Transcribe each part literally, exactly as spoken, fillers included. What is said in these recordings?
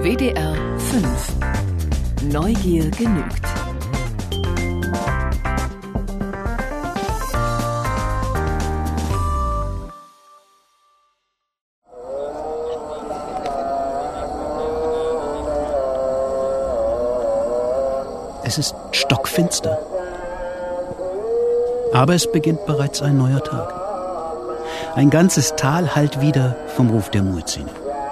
W D R fünf. Neugier genügt. Es ist stockfinster. Aber es beginnt bereits ein neuer Tag. Ein ganzes Tal hallt wieder vom Ruf der Muezzine.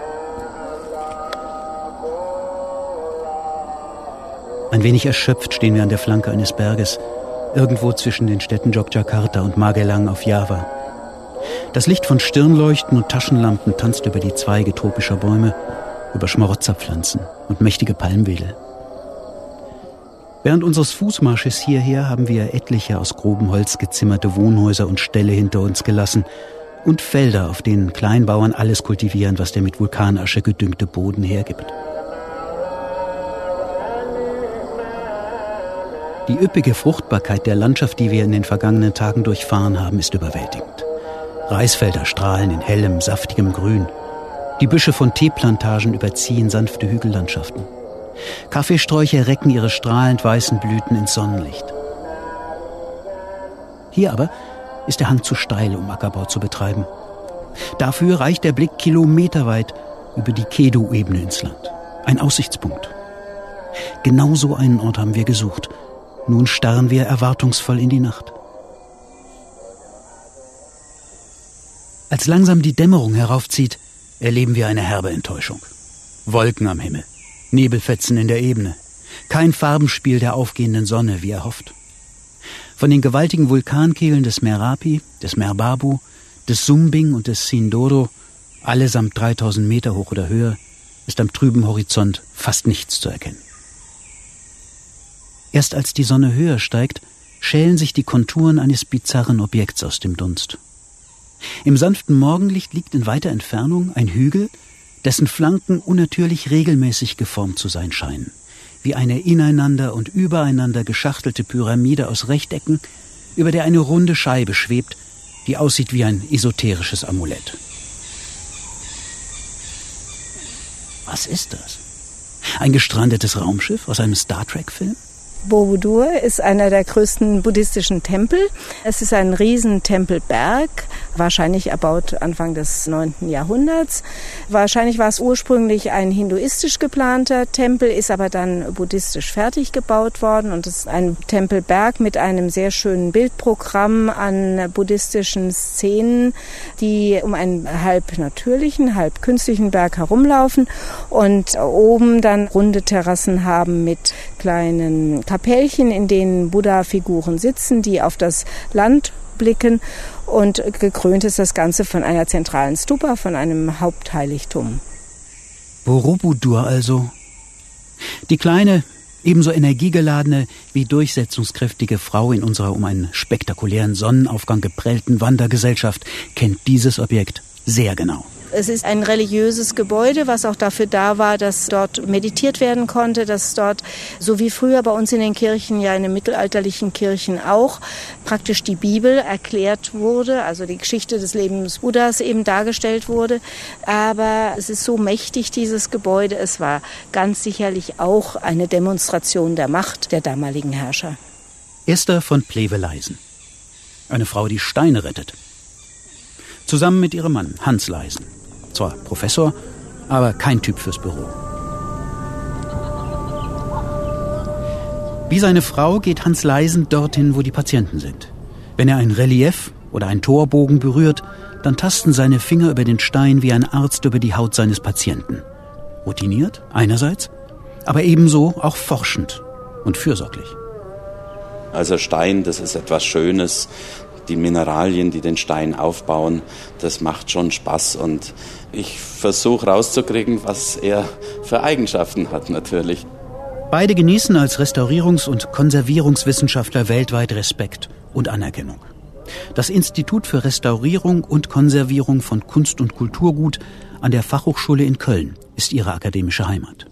Ein wenig erschöpft stehen wir an der Flanke eines Berges, irgendwo zwischen den Städten Jogjakarta und Magelang auf Java. Das Licht von Stirnleuchten und Taschenlampen tanzt über die Zweige tropischer Bäume, über Schmarotzerpflanzen und mächtige Palmwedel. Während unseres Fußmarsches hierher haben wir etliche aus grobem Holz gezimmerte Wohnhäuser und Ställe hinter uns gelassen und Felder, auf denen Kleinbauern alles kultivieren, was der mit Vulkanasche gedüngte Boden hergibt. Die üppige Fruchtbarkeit der Landschaft, die wir in den vergangenen Tagen durchfahren haben, ist überwältigend. Reisfelder strahlen in hellem, saftigem Grün. Die Büsche von Teeplantagen überziehen sanfte Hügellandschaften. Kaffeesträucher recken ihre strahlend weißen Blüten ins Sonnenlicht. Hier aber ist der Hang zu steil, um Ackerbau zu betreiben. Dafür reicht der Blick kilometerweit über die Kedu-Ebene ins Land. Ein Aussichtspunkt. Genau so einen Ort haben wir gesucht. Nun starren wir erwartungsvoll in die Nacht. Als langsam die Dämmerung heraufzieht, erleben wir eine herbe Enttäuschung. Wolken am Himmel. Nebelfetzen in der Ebene. Kein Farbenspiel der aufgehenden Sonne, wie erhofft. Von den gewaltigen Vulkankehlen des Merapi, des Merbabu, des Sumbing und des Sindoro, allesamt dreitausend Meter hoch oder höher, ist am trüben Horizont fast nichts zu erkennen. Erst als die Sonne höher steigt, schälen sich die Konturen eines bizarren Objekts aus dem Dunst. Im sanften Morgenlicht liegt in weiter Entfernung ein Hügel, dessen Flanken unnatürlich regelmäßig geformt zu sein scheinen, wie eine ineinander und übereinander geschachtelte Pyramide aus Rechtecken, über der eine runde Scheibe schwebt, die aussieht wie ein esoterisches Amulett. Was ist das? Ein gestrandetes Raumschiff aus einem Star-Trek-Film? Borobudur ist einer der größten buddhistischen Tempel. Es ist ein Riesentempelberg, wahrscheinlich erbaut Anfang des neunten Jahrhunderts. Wahrscheinlich war es ursprünglich ein hinduistisch geplanter Tempel, ist aber dann buddhistisch fertig gebaut worden. Und es ist ein Tempelberg mit einem sehr schönen Bildprogramm an buddhistischen Szenen, die um einen halb natürlichen, halb künstlichen Berg herumlaufen und oben dann runde Terrassen haben mit kleinen Kapellchen, in denen Buddha-Figuren sitzen, die auf das Land blicken, und gekrönt ist das Ganze von einer zentralen Stupa, von einem Hauptheiligtum. Borobudur also. Die kleine, ebenso energiegeladene wie durchsetzungskräftige Frau in unserer um einen spektakulären Sonnenaufgang geprellten Wandergesellschaft kennt dieses Objekt sehr genau. Es ist ein religiöses Gebäude, was auch dafür da war, dass dort meditiert werden konnte, dass dort, so wie früher bei uns in den Kirchen, ja in den mittelalterlichen Kirchen auch, praktisch die Bibel erklärt wurde, also die Geschichte des Lebens Buddhas eben dargestellt wurde. Aber es ist so mächtig, dieses Gebäude, es war ganz sicherlich auch eine Demonstration der Macht der damaligen Herrscher. Esther von Pleveleisen, eine Frau, die Steine rettet. Zusammen mit ihrem Mann, Hans Leisen. Zwar Professor, aber kein Typ fürs Büro. Wie seine Frau geht Hans Leisen dorthin, wo die Patienten sind. Wenn er ein Relief oder einen Torbogen berührt, dann tasten seine Finger über den Stein wie ein Arzt über die Haut seines Patienten. Routiniert einerseits, aber ebenso auch forschend und fürsorglich. Also Stein, das ist etwas Schönes. Die Mineralien, die den Stein aufbauen, das macht schon Spaß. Und ich versuche rauszukriegen, was er für Eigenschaften hat natürlich. Beide genießen als Restaurierungs- und Konservierungswissenschaftler weltweit Respekt und Anerkennung. Das Institut für Restaurierung und Konservierung von Kunst- und Kulturgut an der Fachhochschule in Köln ist ihre akademische Heimat.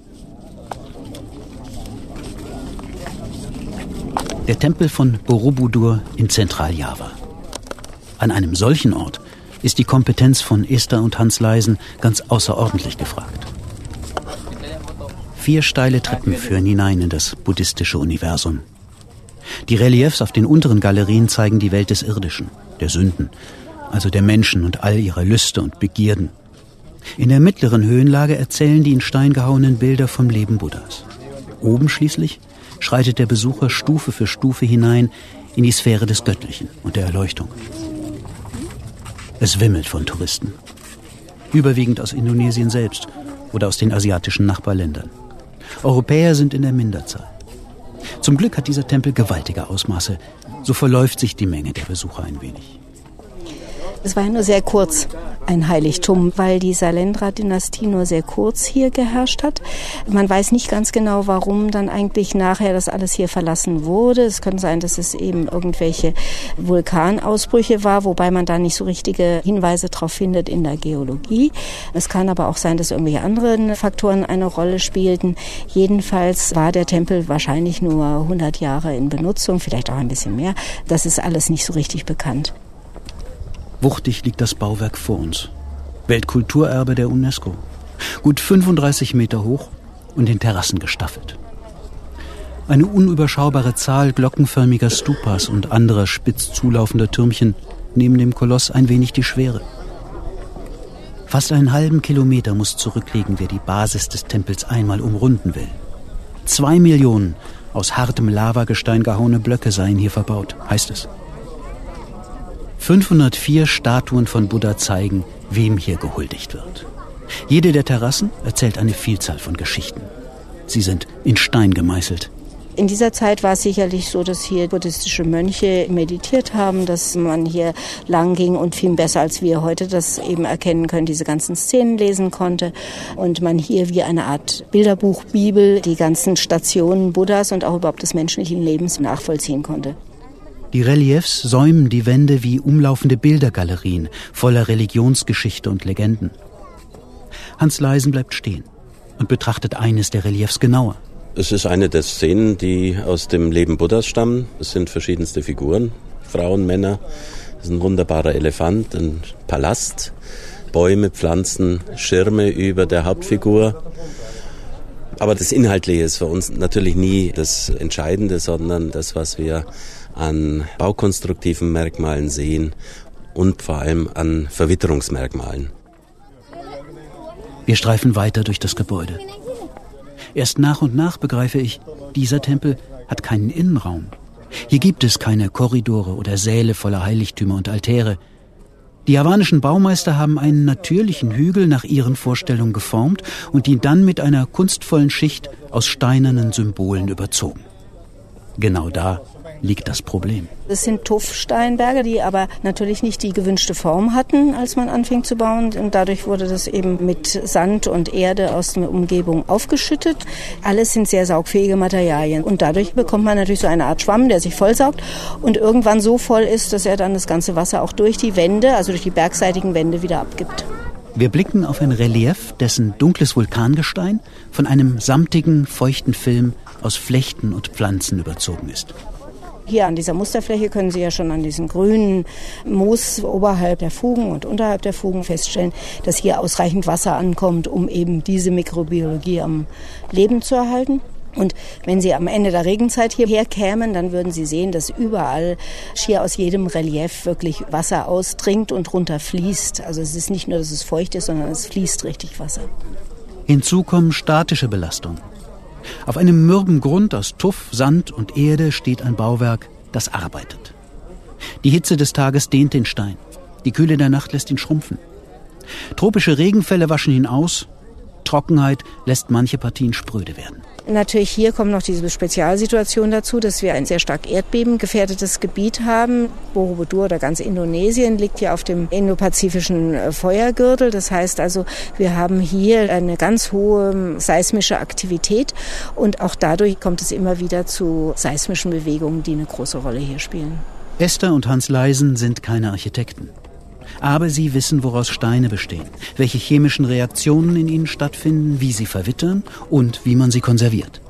Der Tempel von Borobudur in Zentraljava. An einem solchen Ort ist die Kompetenz von Esther und Hans Leisen ganz außerordentlich gefragt. Vier steile Treppen führen hinein in das buddhistische Universum. Die Reliefs auf den unteren Galerien zeigen die Welt des Irdischen, der Sünden, also der Menschen und all ihrer Lüste und Begierden. In der mittleren Höhenlage erzählen die in Stein gehauenen Bilder vom Leben Buddhas. Oben schließlich schreitet der Besucher Stufe für Stufe hinein in die Sphäre des Göttlichen und der Erleuchtung. Es wimmelt von Touristen. Überwiegend aus Indonesien selbst oder aus den asiatischen Nachbarländern. Europäer sind in der Minderzahl. Zum Glück hat dieser Tempel gewaltige Ausmaße. So verläuft sich die Menge der Besucher ein wenig. Es war ja nur sehr kurz ein Heiligtum, weil die Sailendra-Dynastie nur sehr kurz hier geherrscht hat. Man weiß nicht ganz genau, warum dann eigentlich nachher das alles hier verlassen wurde. Es könnte sein, dass es eben irgendwelche Vulkanausbrüche war, wobei man da nicht so richtige Hinweise drauf findet in der Geologie. Es kann aber auch sein, dass irgendwelche anderen Faktoren eine Rolle spielten. Jedenfalls war der Tempel wahrscheinlich nur hundert Jahre in Benutzung, vielleicht auch ein bisschen mehr. Das ist alles nicht so richtig bekannt. Wuchtig liegt das Bauwerk vor uns. Weltkulturerbe der UNESCO. Gut fünfunddreißig Meter hoch und in Terrassen gestaffelt. Eine unüberschaubare Zahl glockenförmiger Stupas und anderer spitz zulaufender Türmchen nehmen dem Koloss ein wenig die Schwere. Fast einen halben Kilometer muss zurücklegen, wer die Basis des Tempels einmal umrunden will. Zwei Millionen aus hartem Lavagestein gehauene Blöcke seien hier verbaut, heißt es. fünfhundertvier Statuen von Buddha zeigen, wem hier gehuldigt wird. Jede der Terrassen erzählt eine Vielzahl von Geschichten. Sie sind in Stein gemeißelt. In dieser Zeit war es sicherlich so, dass hier buddhistische Mönche meditiert haben, dass man hier lang ging und viel besser als wir heute das eben erkennen können, diese ganzen Szenen lesen konnte und man hier wie eine Art Bilderbuch, Bibel, die ganzen Stationen Buddhas und auch überhaupt des menschlichen Lebens nachvollziehen konnte. Die Reliefs säumen die Wände wie umlaufende Bildergalerien voller Religionsgeschichte und Legenden. Hans Leisen bleibt stehen und betrachtet eines der Reliefs genauer. Es ist eine der Szenen, die aus dem Leben Buddhas stammen. Es sind verschiedenste Figuren, Frauen, Männer. Es ist ein wunderbarer Elefant, ein Palast, Bäume, Pflanzen, Schirme über der Hauptfigur. Aber das Inhaltliche ist für uns natürlich nie das Entscheidende, sondern das, was wir an baukonstruktiven Merkmalen sehen und vor allem an Verwitterungsmerkmalen. Wir streifen weiter durch das Gebäude. Erst nach und nach begreife ich, dieser Tempel hat keinen Innenraum. Hier gibt es keine Korridore oder Säle voller Heiligtümer und Altäre. Die javanischen Baumeister haben einen natürlichen Hügel nach ihren Vorstellungen geformt und ihn dann mit einer kunstvollen Schicht aus steinernen Symbolen überzogen. Genau da liegt das Problem. Es sind Tuffsteinberge, die aber natürlich nicht die gewünschte Form hatten, als man anfing zu bauen. Und dadurch wurde das eben mit Sand und Erde aus der Umgebung aufgeschüttet. Alles sind sehr saugfähige Materialien. Und dadurch bekommt man natürlich so eine Art Schwamm, der sich vollsaugt und irgendwann so voll ist, dass er dann das ganze Wasser auch durch die Wände, also durch die bergseitigen Wände, wieder abgibt. Wir blicken auf ein Relief, dessen dunkles Vulkangestein von einem samtigen, feuchten Film aus Flechten und Pflanzen überzogen ist. Hier an dieser Musterfläche können Sie ja schon an diesem grünen Moos oberhalb der Fugen und unterhalb der Fugen feststellen, dass hier ausreichend Wasser ankommt, um eben diese Mikrobiologie am Leben zu erhalten. Und wenn Sie am Ende der Regenzeit hierher kämen, dann würden Sie sehen, dass überall schier aus jedem Relief wirklich Wasser ausdringt und runterfließt. Also es ist nicht nur, dass es feucht ist, sondern es fließt richtig Wasser. Hinzu kommen statische Belastungen. Auf einem mürben Grund aus Tuff, Sand und Erde steht ein Bauwerk, das arbeitet. Die Hitze des Tages dehnt den Stein. Die Kühle der Nacht lässt ihn schrumpfen. Tropische Regenfälle waschen ihn aus. Trockenheit lässt manche Partien spröde werden. Natürlich hier kommt noch diese Spezialsituation dazu, dass wir ein sehr stark erdbebengefährdetes Gebiet haben. Borobudur oder ganz Indonesien liegt ja auf dem indopazifischen Feuergürtel. Das heißt also, wir haben hier eine ganz hohe seismische Aktivität und auch dadurch kommt es immer wieder zu seismischen Bewegungen, die eine große Rolle hier spielen. Esther und Hans Leisen sind keine Architekten. Aber sie wissen, woraus Steine bestehen, welche chemischen Reaktionen in ihnen stattfinden, wie sie verwittern und wie man sie konserviert.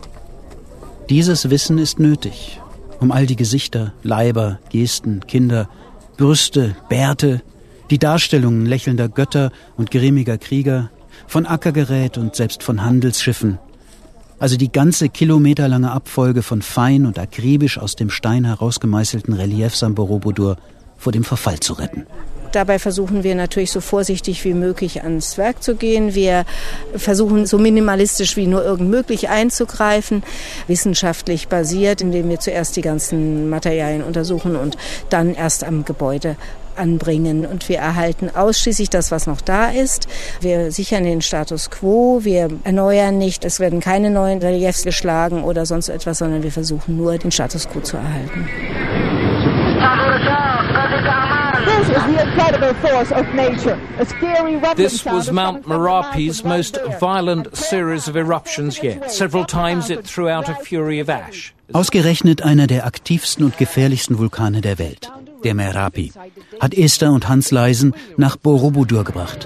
Dieses Wissen ist nötig, um all die Gesichter, Leiber, Gesten, Kinder, Brüste, Bärte, die Darstellungen lächelnder Götter und grimmiger Krieger, von Ackergerät und selbst von Handelsschiffen, Also die ganze kilometerlange Abfolge von fein und akribisch aus dem Stein herausgemeißelten Reliefs am Borobudur vor dem Verfall zu retten. Dabei versuchen wir natürlich so vorsichtig wie möglich ans Werk zu gehen. Wir versuchen so minimalistisch wie nur irgend möglich einzugreifen, wissenschaftlich basiert, indem wir zuerst die ganzen Materialien untersuchen und dann erst am Gebäude anbringen. Und wir erhalten ausschließlich das, was noch da ist. Wir sichern den Status quo, wir erneuern nicht, es werden keine neuen Reliefs geschlagen oder sonst etwas, sondern wir versuchen nur, den Status quo zu erhalten. This was Mount Merapi's most violent series of eruptions yet. Several times it threw out a fury of ash. Ausgerechnet einer der aktivsten und gefährlichsten Vulkane der Welt, der Merapi, hat Esther und Hans Leisen nach Borobudur gebracht.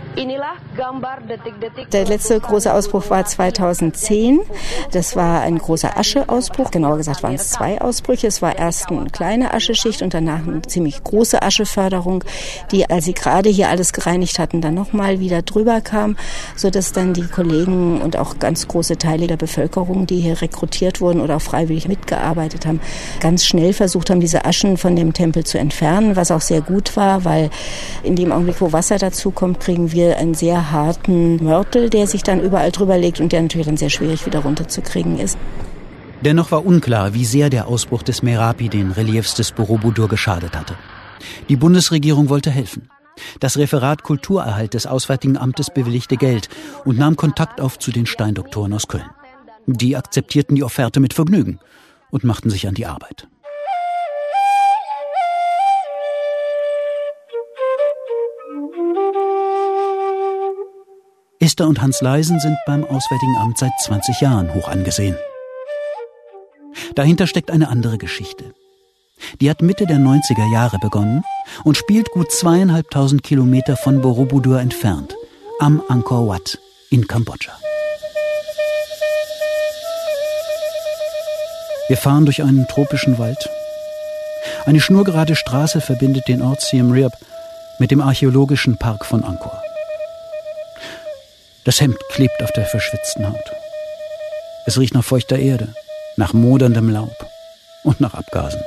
Der letzte große Ausbruch war zweitausendzehn. Das war ein großer Ascheausbruch. Genauer gesagt waren es zwei Ausbrüche. Es war erst eine kleine Ascheschicht und danach eine ziemlich große Ascheförderung, die, als sie gerade hier alles gereinigt hatten, dann nochmal wieder drüber kam, sodass dann die Kollegen und auch ganz große Teile der Bevölkerung, die hier rekrutiert wurden oder auch freiwillig mitgearbeitet haben, ganz schnell versucht haben, diese Aschen von dem Tempel zu entfernen, was auch sehr gut war, weil in dem Augenblick, wo Wasser dazu kommt, kriegen wir einen sehr harten Mörtel, der sich dann überall drüber legt und der natürlich dann sehr schwierig wieder runterzukriegen ist. Dennoch war unklar, wie sehr der Ausbruch des Merapi den Reliefs des Borobudur geschadet hatte. Die Bundesregierung wollte helfen. Das Referat Kulturerhalt des Auswärtigen Amtes bewilligte Geld und nahm Kontakt auf zu den Steindoktoren aus Köln. Die akzeptierten die Offerte mit Vergnügen und machten sich an die Arbeit. Esther und Hans Leisen sind beim Auswärtigen Amt seit zwanzig Jahren hoch angesehen. Dahinter steckt eine andere Geschichte. Die hat Mitte der neunziger Jahre begonnen und spielt gut zweieinhalbtausend Kilometer von Borobudur entfernt, am Angkor Wat in Kambodscha. Wir fahren durch einen tropischen Wald. Eine schnurgerade Straße verbindet den Ort Siem Reap mit dem archäologischen Park von Angkor. Das Hemd klebt auf der verschwitzten Haut. Es riecht nach feuchter Erde, nach moderndem Laub und nach Abgasen.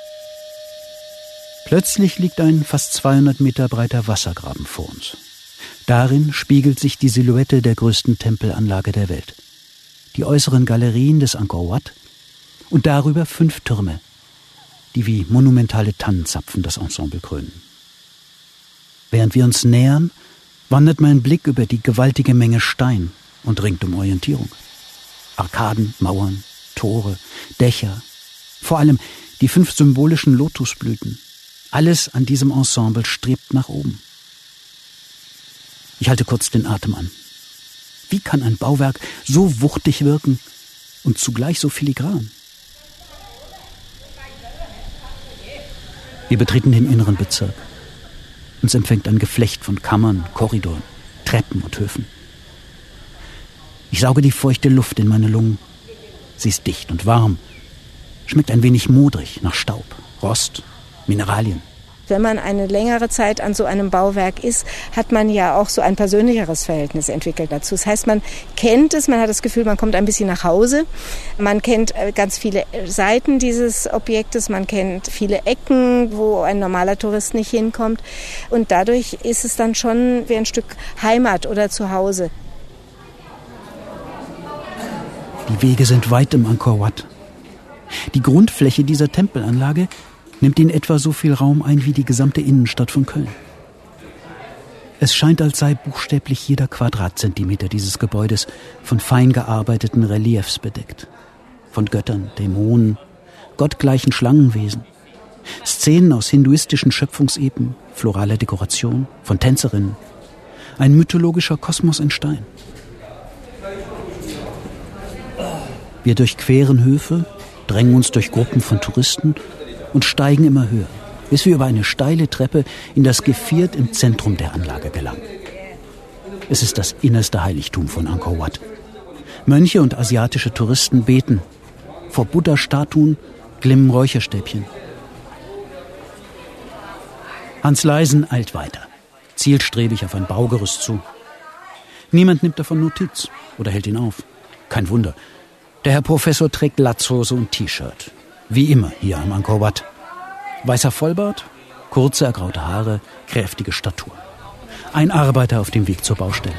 Plötzlich liegt ein fast zweihundert Meter breiter Wassergraben vor uns. Darin spiegelt sich die Silhouette der größten Tempelanlage der Welt. Die äußeren Galerien des Angkor Wat und darüber fünf Türme, die wie monumentale Tannenzapfen das Ensemble krönen. Während wir uns nähern, wandert mein Blick über die gewaltige Menge Stein und ringt um Orientierung. Arkaden, Mauern, Tore, Dächer, vor allem die fünf symbolischen Lotusblüten. Alles an diesem Ensemble strebt nach oben. Ich halte kurz den Atem an. Wie kann ein Bauwerk so wuchtig wirken und zugleich so filigran? Wir betreten den inneren Bezirk. Uns empfängt ein Geflecht von Kammern, Korridoren, Treppen und Höfen. Ich sauge die feuchte Luft in meine Lungen. Sie ist dicht und warm, schmeckt ein wenig modrig nach Staub, Rost, Mineralien. Wenn man eine längere Zeit an so einem Bauwerk ist, hat man ja auch so ein persönlicheres Verhältnis entwickelt dazu. Das heißt, man kennt es, man hat das Gefühl, man kommt ein bisschen nach Hause. Man kennt ganz viele Seiten dieses Objektes, man kennt viele Ecken, wo ein normaler Tourist nicht hinkommt. Und dadurch ist es dann schon wie ein Stück Heimat oder Zuhause. Die Wege sind weit im Angkor Wat. Die Grundfläche dieser Tempelanlage nimmt in etwa so viel Raum ein wie die gesamte Innenstadt von Köln. Es scheint, als sei buchstäblich jeder Quadratzentimeter dieses Gebäudes von fein gearbeiteten Reliefs bedeckt. Von Göttern, Dämonen, gottgleichen Schlangenwesen, Szenen aus hinduistischen Schöpfungsepen, floraler Dekoration, von Tänzerinnen. Ein mythologischer Kosmos in Stein. Wir durchqueren Höfe, drängen uns durch Gruppen von Touristen und steigen immer höher, bis wir über eine steile Treppe in das Geviert im Zentrum der Anlage gelangen. Es ist das innerste Heiligtum von Angkor Wat. Mönche und asiatische Touristen beten. Vor Buddha-Statuen glimmen Räucherstäbchen. Hans Leisen eilt weiter, zielstrebig auf ein Baugerüst zu. Niemand nimmt davon Notiz oder hält ihn auf. Kein Wunder. Der Herr Professor trägt Latzhose und T-Shirt. Wie immer hier am Angkor Wat. Weißer Vollbart, kurze ergraute Haare, kräftige Statur. Ein Arbeiter auf dem Weg zur Baustelle.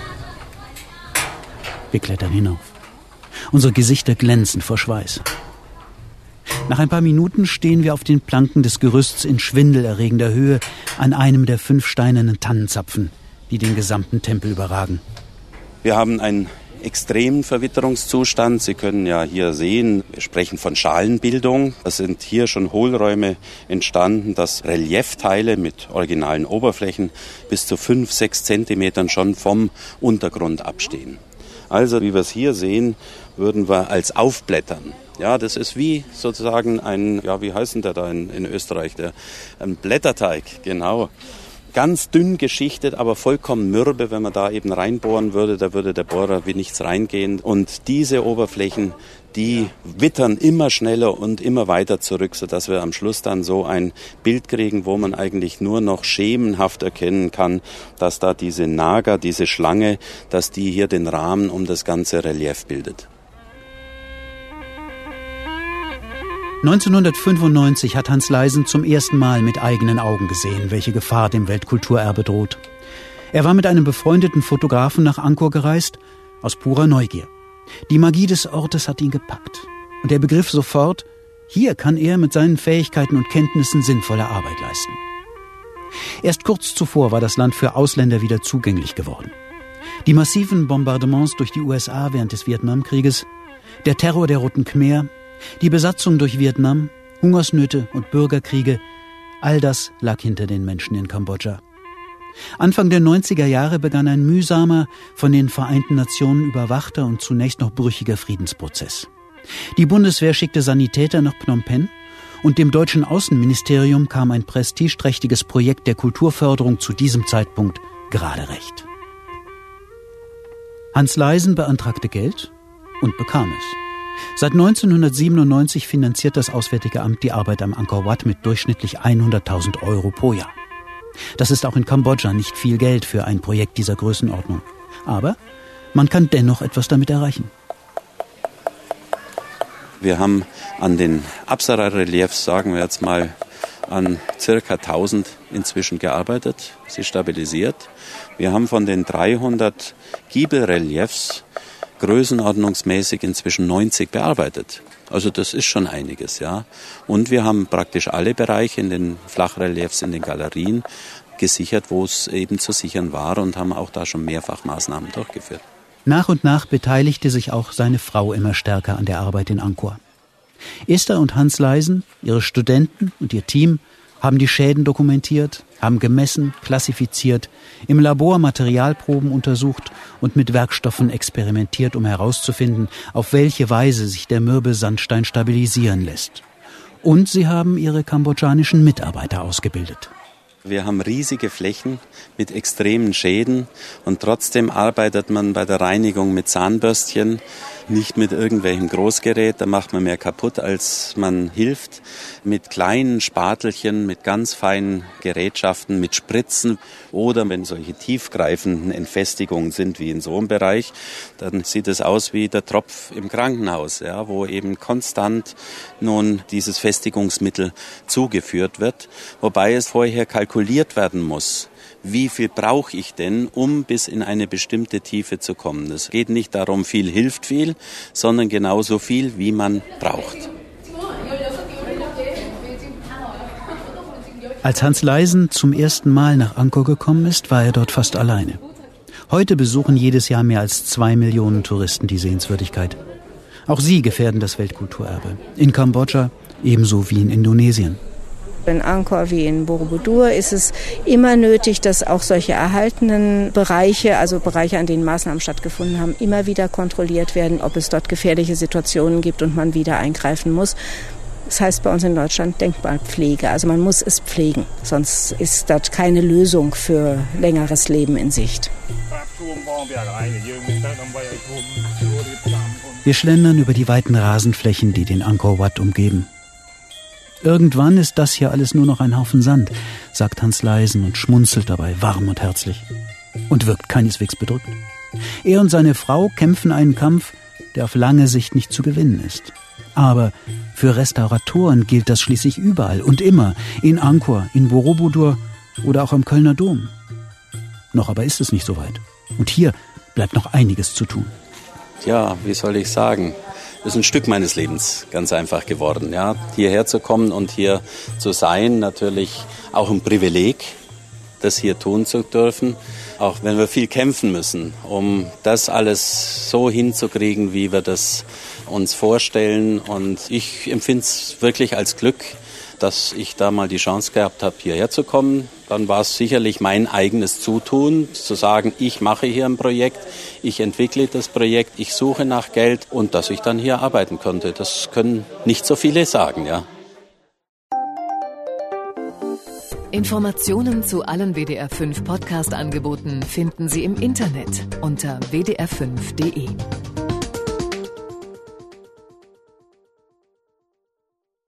Wir klettern hinauf. Unsere Gesichter glänzen vor Schweiß. Nach ein paar Minuten stehen wir auf den Planken des Gerüsts in schwindelerregender Höhe an einem der fünf steinernen Tannenzapfen, die den gesamten Tempel überragen. Wir haben einen extremen Verwitterungszustand. Sie können ja hier sehen, wir sprechen von Schalenbildung. Es sind hier schon Hohlräume entstanden, dass Reliefteile mit originalen Oberflächen bis zu fünf, sechs Zentimetern schon vom Untergrund abstehen. Also, wie wir es hier sehen, würden wir als aufblättern. Ja, das ist wie sozusagen ein, ja, wie heißt denn der da in, in Österreich, der, ein Blätterteig, genau. Ganz dünn geschichtet, aber vollkommen mürbe. Wenn man da eben reinbohren würde, da würde der Bohrer wie nichts reingehen. Und diese Oberflächen, die wittern immer schneller und immer weiter zurück, sodass wir am Schluss dann so ein Bild kriegen, wo man eigentlich nur noch schemenhaft erkennen kann, dass da diese Naga, diese Schlange, dass die hier den Rahmen um das ganze Relief bildet. neunzehnhundertfünfundneunzig hat Hans Leisen zum ersten Mal mit eigenen Augen gesehen, welche Gefahr dem Weltkulturerbe droht. Er war mit einem befreundeten Fotografen nach Angkor gereist, aus purer Neugier. Die Magie des Ortes hat ihn gepackt. Und er begriff sofort, hier kann er mit seinen Fähigkeiten und Kenntnissen sinnvolle Arbeit leisten. Erst kurz zuvor war das Land für Ausländer wieder zugänglich geworden. Die massiven Bombardements durch die U S A während des Vietnamkrieges, der Terror der Roten Khmer, die Besatzung durch Vietnam, Hungersnöte und Bürgerkriege, all das lag hinter den Menschen in Kambodscha. Anfang der neunziger Jahre begann ein mühsamer, von den Vereinten Nationen überwachter und zunächst noch brüchiger Friedensprozess. Die Bundeswehr schickte Sanitäter nach Phnom Penh und dem deutschen Außenministerium kam ein prestigeträchtiges Projekt der Kulturförderung zu diesem Zeitpunkt gerade recht. Hans Leisen beantragte Geld und bekam es. Seit neunzehnhundertsiebenundneunzig finanziert das Auswärtige Amt die Arbeit am Angkor Wat mit durchschnittlich hunderttausend Euro pro Jahr. Das ist auch in Kambodscha nicht viel Geld für ein Projekt dieser Größenordnung. Aber man kann dennoch etwas damit erreichen. Wir haben an den Apsara-Reliefs, sagen wir jetzt mal, an circa tausend inzwischen gearbeitet, sie stabilisiert. Wir haben von den dreihundert Giebelreliefs größenordnungsmäßig inzwischen neunzig bearbeitet. Also das ist schon einiges, ja. Und wir haben praktisch alle Bereiche in den Flachreliefs, in den Galerien gesichert, wo es eben zu sichern war und haben auch da schon mehrfach Maßnahmen durchgeführt. Nach und nach beteiligte sich auch seine Frau immer stärker an der Arbeit in Angkor. Esther und Hans Leisen, ihre Studenten und ihr Team haben die Schäden dokumentiert, haben gemessen, klassifiziert, im Labor Materialproben untersucht und mit Werkstoffen experimentiert, um herauszufinden, auf welche Weise sich der mürbe Sandstein stabilisieren lässt. Und sie haben ihre kambodschanischen Mitarbeiter ausgebildet. Wir haben riesige Flächen mit extremen Schäden und trotzdem arbeitet man bei der Reinigung mit Zahnbürstchen, nicht mit irgendwelchem Großgerät, da macht man mehr kaputt, als man hilft. Mit kleinen Spatelchen, mit ganz feinen Gerätschaften, mit Spritzen oder wenn solche tiefgreifenden Entfestigungen sind wie in so einem Bereich, dann sieht es aus wie der Tropf im Krankenhaus, ja, wo eben konstant nun dieses Festigungsmittel zugeführt wird, wobei es vorher kalkuliert werden muss. Wie viel brauche ich denn, um bis in eine bestimmte Tiefe zu kommen? Es geht nicht darum, viel hilft viel, sondern genauso viel, wie man braucht. Als Hans Leisen zum ersten Mal nach Angkor gekommen ist, war er dort fast alleine. Heute besuchen jedes Jahr mehr als zwei Millionen Touristen die Sehenswürdigkeit. Auch sie gefährden das Weltkulturerbe. In Kambodscha ebenso wie in Indonesien. In Angkor wie in Borobudur ist es immer nötig, dass auch solche erhaltenen Bereiche, also Bereiche, an denen Maßnahmen stattgefunden haben, immer wieder kontrolliert werden, ob es dort gefährliche Situationen gibt und man wieder eingreifen muss. Das heißt bei uns in Deutschland Denkmalpflege. Also man muss es pflegen, sonst ist dort keine Lösung für längeres Leben in Sicht. Wir schlendern über die weiten Rasenflächen, die den Angkor Wat umgeben. Irgendwann ist das hier alles nur noch ein Haufen Sand, sagt Hans Leisen und schmunzelt dabei warm und herzlich. Und wirkt keineswegs bedrückt. Er und seine Frau kämpfen einen Kampf, der auf lange Sicht nicht zu gewinnen ist. Aber für Restauratoren gilt das schließlich überall und immer, in Angkor, in Borobudur oder auch am Kölner Dom. Noch aber ist es nicht so weit. Und hier bleibt noch einiges zu tun. Ja, wie soll ich sagen? Das ist ein Stück meines Lebens ganz einfach geworden. Ja, hierher zu kommen und hier zu sein, natürlich auch ein Privileg, das hier tun zu dürfen. Auch wenn wir viel kämpfen müssen, um das alles so hinzukriegen, wie wir das uns vorstellen. Und ich empfinde es wirklich als Glück, dass ich da mal die Chance gehabt habe, hierher zu kommen. Dann war es sicherlich mein eigenes Zutun, zu sagen, ich mache hier ein Projekt, ich entwickle das Projekt, ich suche nach Geld und dass ich dann hier arbeiten konnte. Das können nicht so viele sagen, ja. Informationen zu allen W D R fünf Podcast-Angeboten finden Sie im Internet unter w d r fünf punkt d e.